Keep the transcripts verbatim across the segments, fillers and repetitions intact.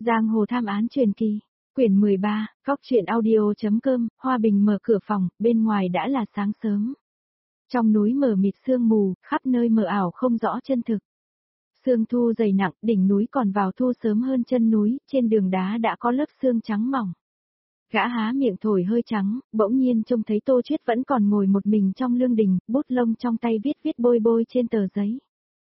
Giang hồ tham án truyền kỳ, quyển mười ba, Cóc truyện audio.com, Hoa Bình mở cửa phòng, bên ngoài đã là sáng sớm. Trong núi mờ mịt sương mù, khắp nơi mờ ảo không rõ chân thực. Sương thu dày nặng, đỉnh núi còn vào thu sớm hơn chân núi, trên đường đá đã có lớp sương trắng mỏng. Gã há miệng thổi hơi trắng, bỗng nhiên trông thấy Tô Chuyết vẫn còn ngồi một mình trong lương đình, bút lông trong tay viết viết bôi bôi trên tờ giấy.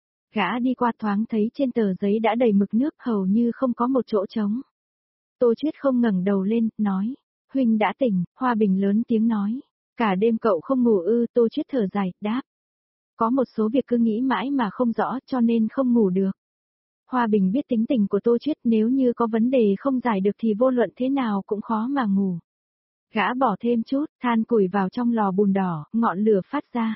Gã đi qua thoáng thấy trên tờ giấy đã đầy mực nước, hầu như không có một chỗ trống. Tô Chuyết không ngẩng đầu lên, nói, huynh đã tỉnh. Hoa Bình lớn tiếng nói, cả đêm cậu không ngủ ư? Tô Chuyết thở dài, đáp, có một số việc cứ nghĩ mãi mà không rõ cho nên không ngủ được. Hoa Bình biết tính tình của Tô Chuyết, nếu như có vấn đề không giải được thì vô luận thế nào cũng khó mà ngủ. Gã bỏ thêm chút than củi vào trong lò bùn đỏ, ngọn lửa phát ra.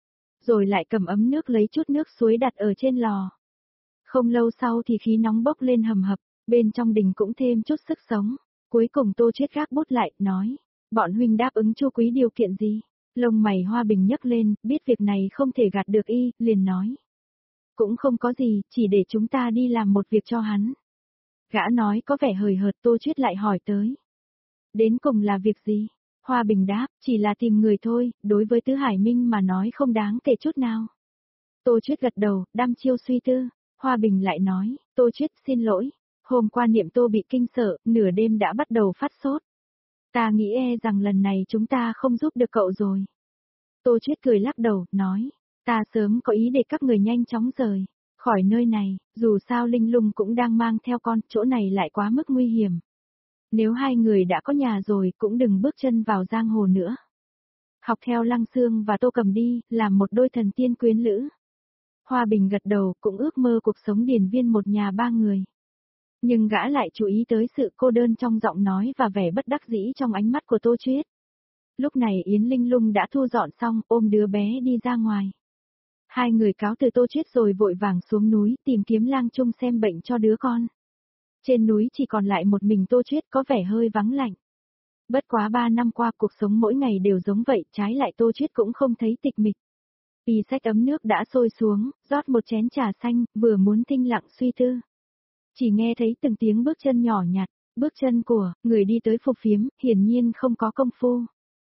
Rồi lại cầm ấm nước lấy chút nước suối đặt ở trên lò. Không lâu sau thì khí nóng bốc lên hầm hập, bên trong đình cũng thêm chút sức sống. Cuối cùng Tô Chuyết gác bút lại, nói, bọn huynh đáp ứng Chu Quý điều kiện gì? Lông mày Hoa Bình nhấc lên, biết việc này không thể gạt được y, liền nói. Cũng không có gì, chỉ để chúng ta đi làm một việc cho hắn. Gã nói có vẻ hời hợt. Tô Chuyết lại hỏi tới. Đến cùng là việc gì? Hoa Bình đáp, chỉ là tìm người thôi, đối với Tứ Hải Minh mà nói không đáng kể chút nào. Tô Chuyết gật đầu, đăm chiêu suy tư. Hoa Bình lại nói, Tô Chuyết xin lỗi, hôm qua Niệm Tô bị kinh sợ, nửa đêm đã bắt đầu phát sốt. Ta nghĩ e rằng lần này chúng ta không giúp được cậu rồi. Tô Chuyết cười lắc đầu, nói, ta sớm có ý để các người nhanh chóng rời khỏi nơi này, dù sao Linh Lung cũng đang mang theo con, chỗ này lại quá mức nguy hiểm. Nếu hai người đã có nhà rồi cũng đừng bước chân vào giang hồ nữa. Học theo Lăng Xương và Tô Cầm đi, làm một đôi thần tiên quyến lữ. Hoa Bình gật đầu, cũng ước mơ cuộc sống điền viên một nhà ba người. Nhưng gã lại chú ý tới sự cô đơn trong giọng nói và vẻ bất đắc dĩ trong ánh mắt của Tô Chuyết. Lúc này Yến Linh Lung đã thu dọn xong, ôm đứa bé đi ra ngoài. Hai người cáo từ Tô Chuyết rồi vội vàng xuống núi tìm kiếm Lang Trung xem bệnh cho đứa con. Trên núi chỉ còn lại một mình Tô Chuyết, có vẻ hơi vắng lạnh. Bất quá ba năm qua cuộc sống mỗi ngày đều giống vậy, trái lại Tô Chuyết cũng không thấy tịch mịch. Y xách ấm nước đã sôi xuống, rót một chén trà xanh, vừa muốn thinh lặng suy tư. Chỉ nghe thấy từng tiếng bước chân nhỏ nhặt, bước chân của người đi tới phục phiếm, hiển nhiên không có công phu.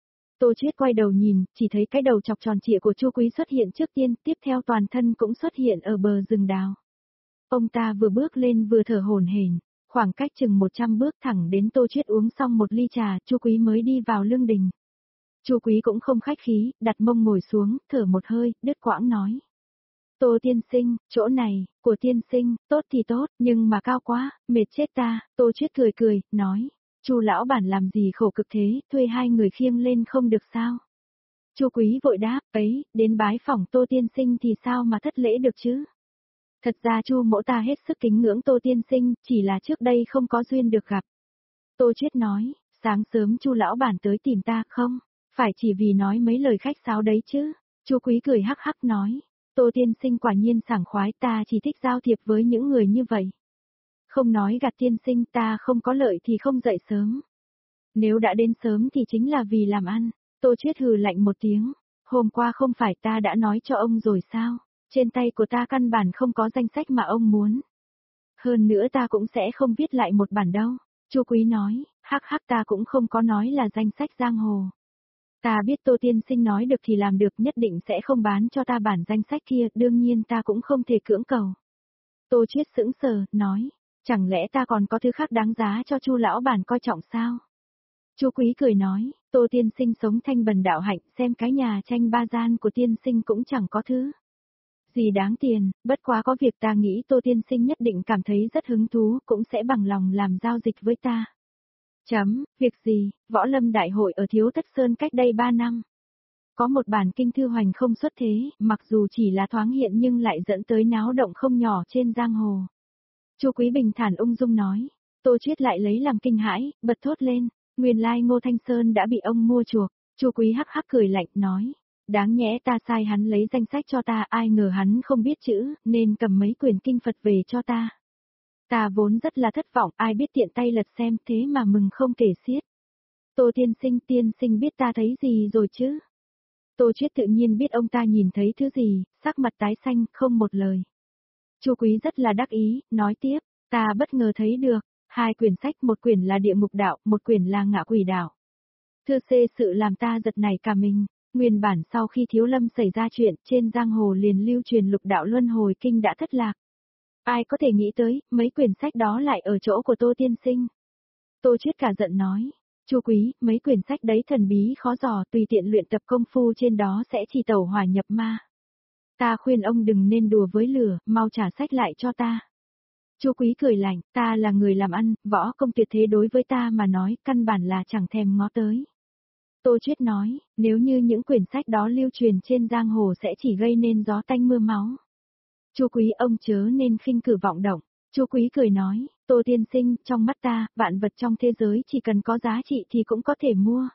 Tô Chuyết quay đầu nhìn, chỉ thấy cái đầu chọc tròn trịa của Chu Quý xuất hiện trước tiên, tiếp theo toàn thân cũng xuất hiện ở bờ rừng đào. Ông ta vừa bước lên vừa thở hổn hển, khoảng cách chừng một trăm bước thẳng đến Tô Chuyết uống xong một ly trà, Chu Quý mới đi vào lương đình. Chu Quý cũng không khách khí, đặt mông ngồi xuống, thở một hơi, đứt quãng nói. Tô tiên sinh, chỗ này, của tiên sinh, tốt thì tốt, nhưng mà cao quá, mệt chết ta. Tô Chuyết cười cười, nói, Chu lão bản làm gì khổ cực thế, thuê hai người khiêng lên không được sao? Chu Quý vội đáp, ấy, đến bái phỏng Tô tiên sinh thì sao mà thất lễ được chứ? Thật ra Chu mỗ ta hết sức kính ngưỡng Tô tiên sinh, chỉ là trước đây không có duyên được gặp. Tô Chuyết nói, sáng sớm Chu lão bản tới tìm ta không? Phải chỉ vì nói mấy lời khách sáo đấy chứ? Chu Quý cười hắc hắc nói, Tô tiên sinh quả nhiên sảng khoái, ta chỉ thích giao thiệp với những người như vậy. Không nói gạt tiên sinh, ta không có lợi thì không dậy sớm. Nếu đã đến sớm thì chính là vì làm ăn. Tô Chuyết hừ lạnh một tiếng, hôm qua không phải ta đã nói cho ông rồi sao? Trên tay của ta căn bản không có danh sách mà ông muốn. Hơn nữa ta cũng sẽ không viết lại một bản đâu. Chu Quý nói, hắc hắc, ta cũng không có nói là danh sách giang hồ. Ta biết Tô tiên sinh nói được thì làm được, nhất định sẽ không bán cho ta bản danh sách kia, đương nhiên ta cũng không thể cưỡng cầu. Tô Chuyết sững sờ, nói, chẳng lẽ ta còn có thứ khác đáng giá cho Chu lão bản coi trọng sao? Chu Quý cười nói, Tô tiên sinh sống thanh bần đạo hạnh, xem cái nhà tranh ba gian của tiên sinh cũng chẳng có thứ gì đáng tiền, bất quá có việc ta nghĩ Tô tiên sinh nhất định cảm thấy rất hứng thú, cũng sẽ bằng lòng làm giao dịch với ta. Chấm, việc gì? Võ lâm đại hội ở Thiếu Thất Sơn cách đây ba năm. Có một bản kinh thư hoành không xuất thế, mặc dù chỉ là thoáng hiện nhưng lại dẫn tới náo động không nhỏ trên giang hồ. Chu Quý bình thản ung dung nói. Tô Chuyết lại lấy làm kinh hãi, bật thốt lên, nguyên lai Ngô Thanh Sơn đã bị ông mua chuộc. Chu Quý hắc hắc cười lạnh, nói, đáng nhẽ ta sai hắn lấy danh sách cho ta, ai ngờ hắn không biết chữ, nên cầm mấy quyển kinh Phật về cho ta. Ta vốn rất là thất vọng, ai biết tiện tay lật xem, thế mà mừng không kể xiết. Tô tiên sinh, tiên sinh biết ta thấy gì rồi chứ? Tô Chuyết tự nhiên biết ông ta nhìn thấy thứ gì, sắc mặt tái xanh, không một lời. Chu Quý rất là đắc ý, nói tiếp, ta bất ngờ thấy được, Hai quyển sách, một quyển là Địa Ngục Đạo, một quyển là Ngạ Quỷ Đạo. Thưa xê sự làm ta giật nảy cả mình, nguyên bản sau khi Thiếu Lâm xảy ra chuyện, trên giang hồ liền lưu truyền Lục Đạo Luân Hồi Kinh đã thất lạc. Ai có thể nghĩ tới, mấy quyển sách đó lại ở chỗ của Tô tiên sinh. Tô Chuyết cả giận nói, Chu Quý, mấy quyển sách đấy thần bí khó dò, tùy tiện luyện tập công phu trên đó sẽ chỉ tẩu hỏa nhập ma. Ta khuyên ông đừng nên đùa với lửa, mau trả sách lại cho ta. Chu Quý cười lạnh, ta là người làm ăn, võ công tuyệt thế đối với ta mà nói, căn bản là chẳng thèm ngó tới. Tô Chuyết nói, nếu như những quyển sách đó lưu truyền trên giang hồ sẽ chỉ gây nên gió tanh mưa máu. Chu Quý ông chớ nên khinh cử vọng động. Chu Quý cười nói, Tô tiên sinh, trong mắt ta, vạn vật trong thế giới chỉ cần có giá trị thì cũng có thể mua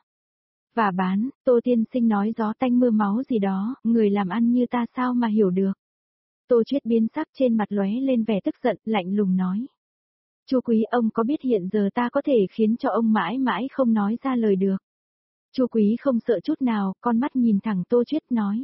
và bán. Tô tiên sinh nói gió tanh mưa máu gì đó, người làm ăn như ta sao mà hiểu được. Tô Chuyết biến sắc, trên mặt lóe lên vẻ tức giận, lạnh lùng nói. Chu Quý ông có biết hiện giờ ta có thể khiến cho ông mãi mãi không nói ra lời được. Chu Quý không sợ chút nào, con mắt nhìn thẳng Tô Chuyết nói.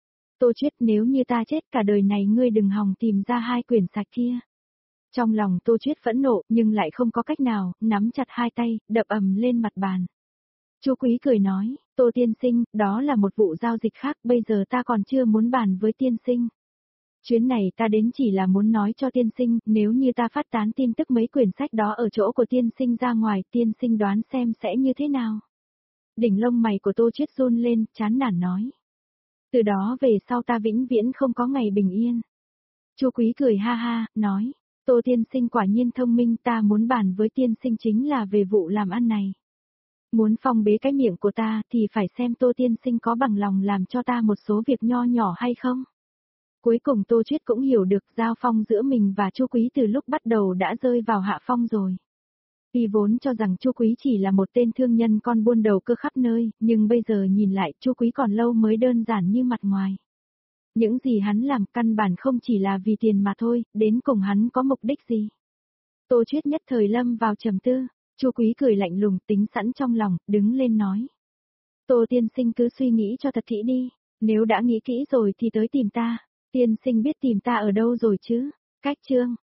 Tô Chuyết, nếu như ta chết cả đời này ngươi đừng hòng tìm ra hai quyển sách kia. Trong lòng Tô Chuyết phẫn nộ, nhưng lại không có cách nào, nắm chặt hai tay, đập ầm lên mặt bàn. Chu Quý cười nói, Tô tiên sinh, đó là một vụ giao dịch khác, bây giờ ta còn chưa muốn bàn với tiên sinh. Chuyến này ta đến chỉ là muốn nói cho tiên sinh, nếu như ta phát tán tin tức mấy quyển sách đó ở chỗ của tiên sinh ra ngoài, tiên sinh đoán xem sẽ như thế nào. Đỉnh lông mày của Tô Chuyết run lên, chán nản nói. Từ đó về sau ta vĩnh viễn không có ngày bình yên. Chu Quý cười ha ha, nói, Tô tiên sinh quả nhiên thông minh, ta muốn bàn với tiên sinh chính là về vụ làm ăn này. Muốn phong bế cái miệng của ta thì phải xem Tô tiên sinh có bằng lòng làm cho ta một số việc nho nhỏ hay không. Cuối cùng Tô Chuyết cũng hiểu được giao phong giữa mình và Chu Quý từ lúc bắt đầu đã rơi vào hạ phong rồi. Y vốn cho rằng Chu Quý chỉ là một tên thương nhân con buôn đầu cơ khắp nơi, nhưng bây giờ nhìn lại Chu Quý còn lâu mới đơn giản như mặt ngoài. Những gì hắn làm căn bản không chỉ là vì tiền mà thôi, đến cùng hắn có mục đích gì. Tô Chuyết nhất thời lâm vào trầm tư, Chu Quý cười lạnh lùng tính sẵn trong lòng, đứng lên nói. Tô tiên sinh cứ suy nghĩ cho thật kỹ đi, nếu đã nghĩ kỹ rồi thì tới tìm ta, tiên sinh biết tìm ta ở đâu rồi chứ, cách chương.